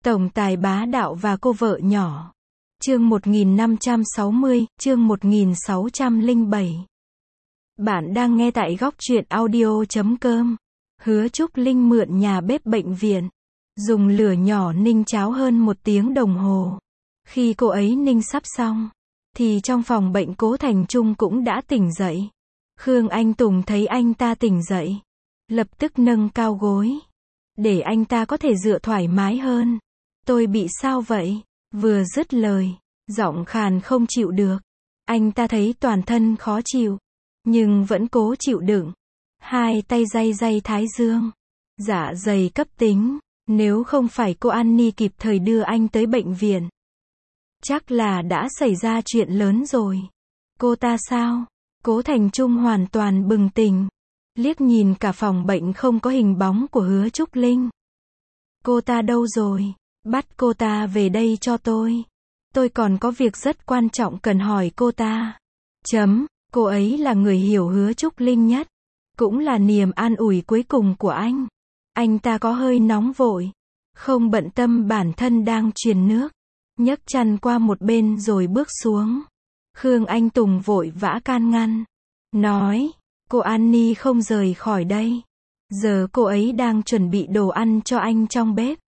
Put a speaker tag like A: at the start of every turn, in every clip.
A: Tổng tài bá đạo và cô vợ nhỏ. Chương 1560, chương 1607. Bạn đang nghe tại góc truyện audio.com. Hứa Trúc Linh mượn nhà bếp bệnh viện, dùng lửa nhỏ ninh cháo hơn 1 tiếng đồng hồ. Khi cô ấy ninh sắp xong, thì trong phòng bệnh Cố Thành Trung cũng đã tỉnh dậy. Khương Anh Tùng thấy anh ta tỉnh dậy, lập tức nâng cao gối, để anh ta có thể dựa thoải mái hơn. Tôi bị sao vậy? Vừa dứt lời, giọng khàn không chịu được. Anh ta thấy toàn thân khó chịu, nhưng vẫn cố chịu đựng. Hai tay day day thái dương. Dạ dày cấp tính. Nếu không phải cô Annie kịp thời đưa anh tới bệnh viện, chắc là đã xảy ra chuyện lớn rồi. Cô ta sao? Cố Thành Trung hoàn toàn bừng tỉnh. Liếc nhìn cả phòng bệnh không có hình bóng của Hứa Trúc Linh. Cô ta đâu rồi? Bắt cô ta về đây cho tôi. Tôi còn có việc rất quan trọng cần hỏi cô ta. Cô ấy là người hiểu Hứa Trúc Linh nhất, cũng là niềm an ủi cuối cùng của anh. Anh ta có hơi nóng vội, không bận tâm bản thân đang truyền nước, nhấc chăn qua một bên rồi bước xuống. Khương Anh Tùng vội vã can ngăn, nói, cô Annie không rời khỏi đây. Giờ cô ấy đang chuẩn bị đồ ăn cho anh trong bếp.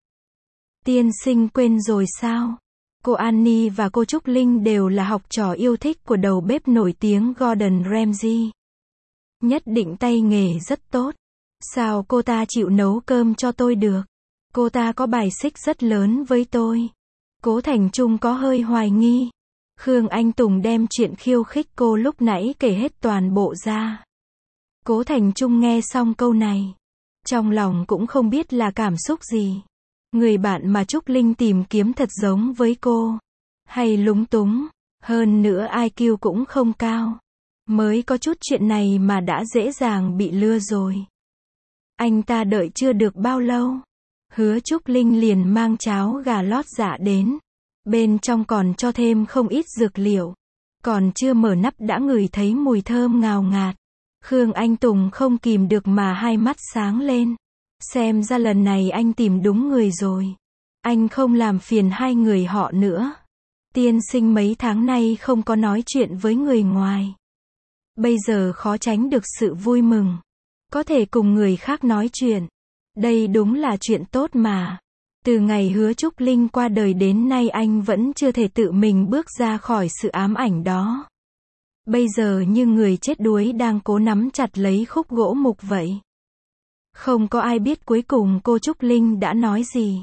A: Tiên sinh quên rồi sao? Cô Annie và cô Trúc Linh đều là học trò yêu thích của đầu bếp nổi tiếng Gordon Ramsay. Nhất định tay nghề rất tốt. Sao cô ta chịu nấu cơm cho tôi được? Cô ta có bài xích rất lớn với tôi. Cố Thành Trung có hơi hoài nghi. Khương Anh Tùng đem chuyện khiêu khích cô lúc nãy kể hết toàn bộ ra. Cố Thành Trung nghe xong câu này, trong lòng cũng không biết là cảm xúc gì. Người bạn mà Trúc Linh tìm kiếm thật giống với cô, hay lúng túng, hơn nữa IQ cũng không cao. Mới có chút chuyện này mà đã dễ dàng bị lừa rồi. Anh ta đợi chưa được bao lâu, Hứa Trúc Linh liền mang cháo gà lót dạ đến. Bên trong còn cho thêm không ít dược liệu. Còn chưa mở nắp đã ngửi thấy mùi thơm ngào ngạt. Khương Anh Tùng không kìm được mà hai mắt sáng lên. Xem ra lần này anh tìm đúng người rồi. Anh không làm phiền hai người họ nữa. Tiên sinh mấy tháng nay không có nói chuyện với người ngoài. Bây giờ khó tránh được sự vui mừng. Có thể cùng người khác nói chuyện. Đây đúng là chuyện tốt mà. Từ ngày Hứa Trúc Linh qua đời đến nay anh vẫn chưa thể tự mình bước ra khỏi sự ám ảnh đó. Bây giờ như người chết đuối đang cố nắm chặt lấy khúc gỗ mục vậy. Không có ai biết cuối cùng cô Trúc Linh đã nói gì.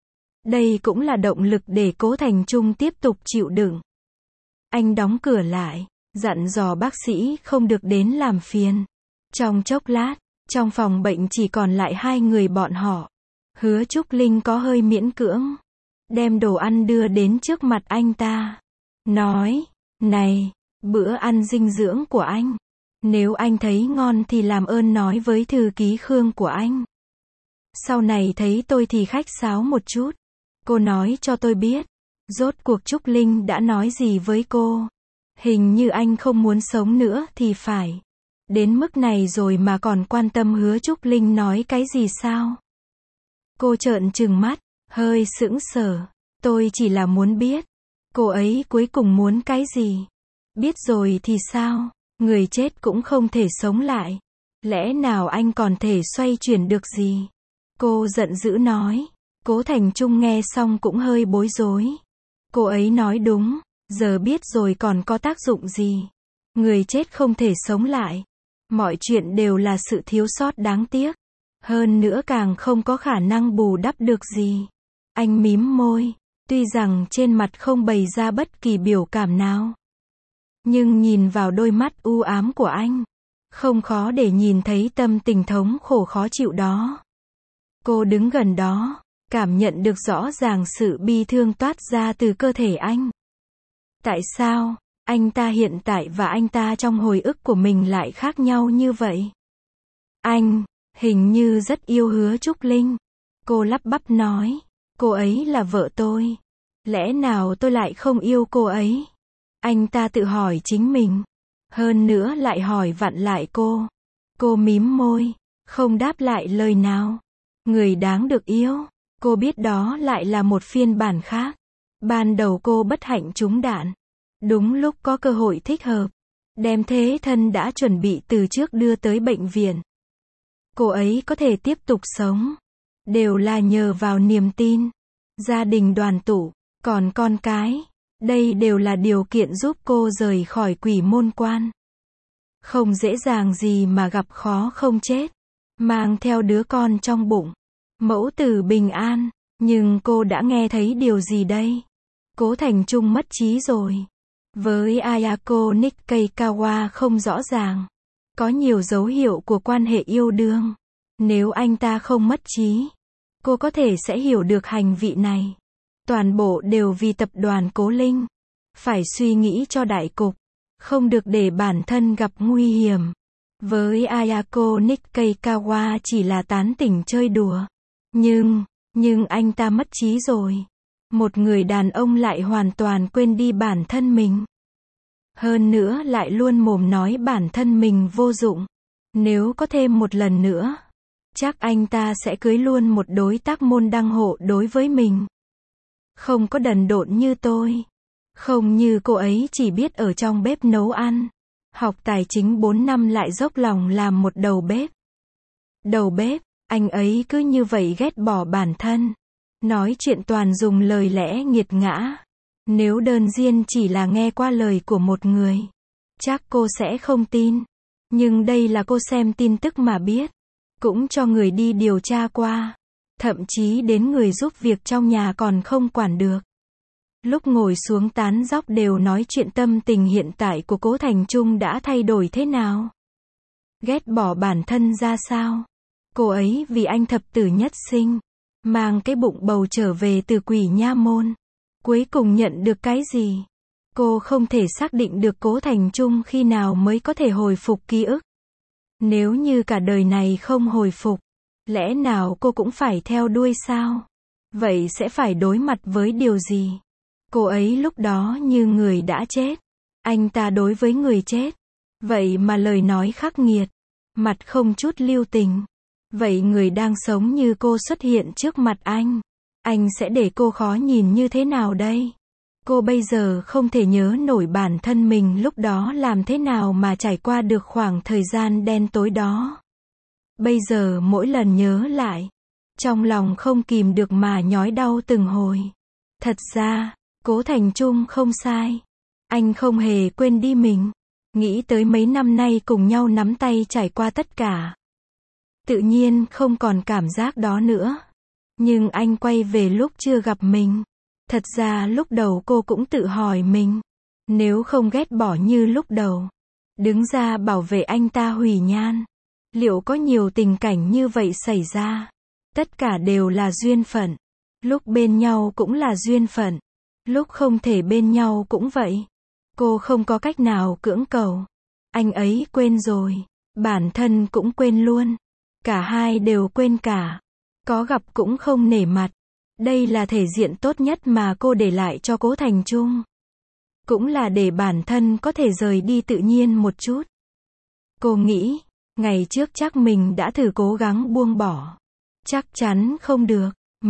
A: Đây cũng là động lực để Cố Thành Trung tiếp tục chịu đựng. Anh đóng cửa lại, dặn dò bác sĩ không được đến làm phiền. Trong chốc lát, trong phòng bệnh chỉ còn lại hai người bọn họ. Hứa Trúc Linh có hơi miễn cưỡng, đem đồ ăn đưa đến trước mặt anh ta. Nói, này, bữa ăn dinh dưỡng của anh. Nếu anh thấy ngon thì làm ơn nói với thư ký Khương của anh. Sau này thấy tôi thì khách sáo một chút. Cô nói cho tôi biết, rốt cuộc Trúc Linh đã nói gì với cô. Hình như anh không muốn sống nữa thì phải. Đến mức này rồi mà còn quan tâm Hứa Trúc Linh nói cái gì sao? Cô trợn trừng mắt, hơi sững sờ. Tôi chỉ là muốn biết, cô ấy cuối cùng muốn cái gì? Biết rồi thì sao? Người chết cũng không thể sống lại. Lẽ nào anh còn thể xoay chuyển được gì? Cô giận dữ nói. Cố Thành Trung nghe xong cũng hơi bối rối. Cô ấy nói đúng, giờ biết rồi còn có tác dụng gì? Người chết không thể sống lại. Mọi chuyện đều là sự thiếu sót đáng tiếc. Hơn nữa càng không có khả năng bù đắp được gì. Anh mím môi, tuy rằng trên mặt không bày ra bất kỳ biểu cảm nào. Nhưng nhìn vào đôi mắt u ám của anh, không khó để nhìn thấy tâm tình thống khổ khó chịu đó. Cô đứng gần đó, cảm nhận được rõ ràng sự bi thương toát ra từ cơ thể anh. Tại sao, anh ta hiện tại và anh ta trong hồi ức của mình lại khác nhau như vậy? Anh, hình như rất yêu Hứa Trúc Linh. Cô lắp bắp nói, cô ấy là vợ tôi. Lẽ nào tôi lại không yêu cô ấy? Anh ta tự hỏi chính mình. Hơn nữa lại hỏi vặn lại cô. Cô mím môi, không đáp lại lời nào. Người đáng được yêu, Cô biết đó lại là một phiên bản khác. Ban đầu cô bất hạnh trúng đạn. Đúng lúc có cơ hội thích hợp. Đem thế thân đã chuẩn bị từ trước đưa tới bệnh viện. Cô ấy có thể tiếp tục sống. Đều là nhờ vào niềm tin. Gia đình đoàn tụ. Còn con cái. Đây đều là điều kiện giúp cô rời khỏi quỷ môn quan. Không dễ dàng gì mà gặp khó không chết. Mang theo đứa con trong bụng. Mẫu tử bình an. Nhưng cô đã nghe thấy điều gì đây? Cố Thành Trung mất trí rồi. Với Ayako Nishikawa không rõ ràng. Có nhiều dấu hiệu của quan hệ yêu đương. Nếu anh ta không mất trí, cô có thể sẽ hiểu được hành vị này. Toàn bộ đều vì tập đoàn Cố Linh. Phải suy nghĩ cho đại cục. Không được để bản thân gặp nguy hiểm. Với Ayako Nishikawa chỉ là tán tỉnh chơi đùa. Nhưng anh ta mất trí rồi. Một người đàn ông lại hoàn toàn quên đi bản thân mình. Hơn nữa lại luôn mồm nói bản thân mình vô dụng. Nếu có thêm một lần nữa, chắc anh ta sẽ cưới luôn một đối tác môn đăng hộ đối với mình. Không có đần độn như tôi. Không như cô ấy chỉ biết ở trong bếp nấu ăn. Học tài chính 4 năm lại dốc lòng làm một đầu bếp. Đầu bếp, anh ấy cứ như vậy ghét bỏ bản thân. Nói chuyện toàn dùng lời lẽ nghiệt ngã. Nếu đơn giản chỉ là nghe qua lời của một người, chắc cô sẽ không tin. Nhưng đây là cô xem tin tức mà biết. Cũng cho người đi điều tra qua. Thậm chí đến người giúp việc trong nhà còn không quản được. Lúc ngồi xuống tán dóc đều nói chuyện tâm tình hiện tại của Cố Thành Trung đã thay đổi thế nào. Ghét bỏ bản thân ra sao. Cô ấy vì anh thập tử nhất sinh. Mang cái bụng bầu trở về từ quỷ nha môn. Cuối cùng nhận được cái gì? Cô không thể xác định được Cố Thành Trung khi nào mới có thể hồi phục ký ức. Nếu như cả đời này không hồi phục, lẽ nào cô cũng phải theo đuôi sao? Vậy sẽ phải đối mặt với điều gì? Cô ấy lúc đó như người đã chết. Anh ta đối với người chết. Vậy mà lời nói khắc nghiệt. Mặt không chút lưu tình. Vậy người đang sống như cô xuất hiện trước mặt anh sẽ để cô khó nhìn như thế nào đây? Cô bây giờ không thể nhớ nổi bản thân mình lúc đó làm thế nào mà trải qua được khoảng thời gian đen tối đó. Bây giờ mỗi lần nhớ lại, trong lòng không kìm được mà nhói đau từng hồi. Thật ra, Cố Thành Trung không sai. Anh không hề quên đi mình. Nghĩ tới mấy năm nay cùng nhau nắm tay trải qua tất cả. Tự nhiên không còn cảm giác đó nữa. Nhưng anh quay về lúc chưa gặp mình. Thật ra lúc đầu cô cũng tự hỏi mình. Nếu không ghét bỏ như lúc đầu, đứng ra bảo vệ anh ta hủy nhan, liệu có nhiều tình cảnh như vậy xảy ra? Tất cả đều là duyên phận. Lúc bên nhau cũng là duyên phận. Lúc không thể bên nhau cũng vậy. Cô không có cách nào cưỡng cầu. Anh ấy quên rồi. Bản thân cũng quên luôn. Cả hai đều quên cả. Có gặp cũng không nể mặt. Đây là thể diện tốt nhất mà cô để lại cho Cố Thành Trung. Cũng là để bản thân có thể rời đi tự nhiên một chút. Cô nghĩ, ngày trước chắc mình đã thử cố gắng buông bỏ. Chắc chắn không được.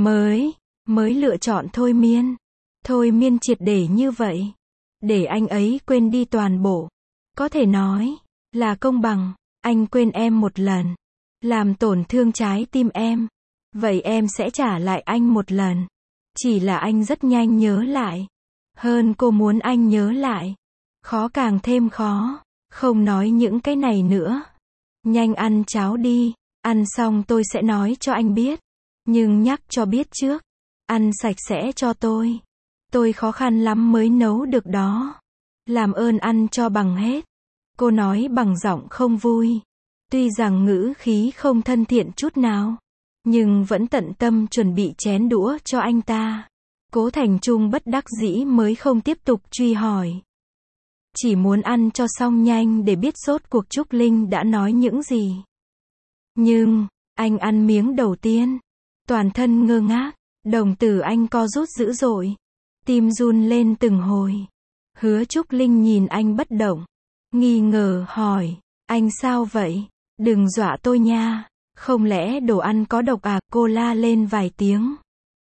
A: Mới lựa chọn thôi miên. Thôi miên triệt để như vậy. Để anh ấy quên đi toàn bộ. Có thể nói là công bằng. Anh quên em một lần. Làm tổn thương trái tim em. Vậy em sẽ trả lại anh một lần. Chỉ là anh rất nhanh nhớ lại. Hơn cô muốn anh nhớ lại. Khó càng thêm khó. Không nói những cái này nữa. Nhanh ăn cháo đi. Ăn xong tôi sẽ nói cho anh biết. Nhưng nhắc cho biết trước. Ăn sạch sẽ cho tôi. Tôi khó khăn lắm mới nấu được đó. Làm ơn ăn cho bằng hết. Cô nói bằng giọng không vui. Tuy rằng ngữ khí không thân thiện chút nào. Nhưng vẫn tận tâm chuẩn bị chén đũa cho anh ta. Cố Thành Trung bất đắc dĩ mới không tiếp tục truy hỏi. Chỉ muốn ăn cho xong nhanh để biết rốt cuộc Trúc Linh đã nói những gì. Nhưng, anh ăn miếng đầu tiên. Toàn thân ngơ ngác. Đồng tử anh co rút dữ dội. Tim run lên từng hồi. Hứa Trúc Linh nhìn anh bất động. Nghi ngờ hỏi. Anh sao vậy? Đừng dọa tôi nha. Không lẽ đồ ăn có độc à? Cô la lên vài tiếng.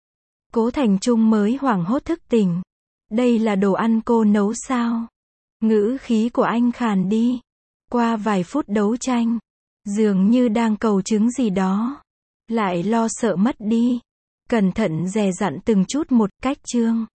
A: Cố Thành Trung mới hoảng hốt thức tỉnh. Đây là đồ ăn cô nấu sao? Ngữ khí của anh khàn đi. Qua vài phút đấu tranh, dường như đang cầu chứng gì đó. Lại lo sợ mất đi. Cẩn thận dè dặn từng chút một, cách Trương.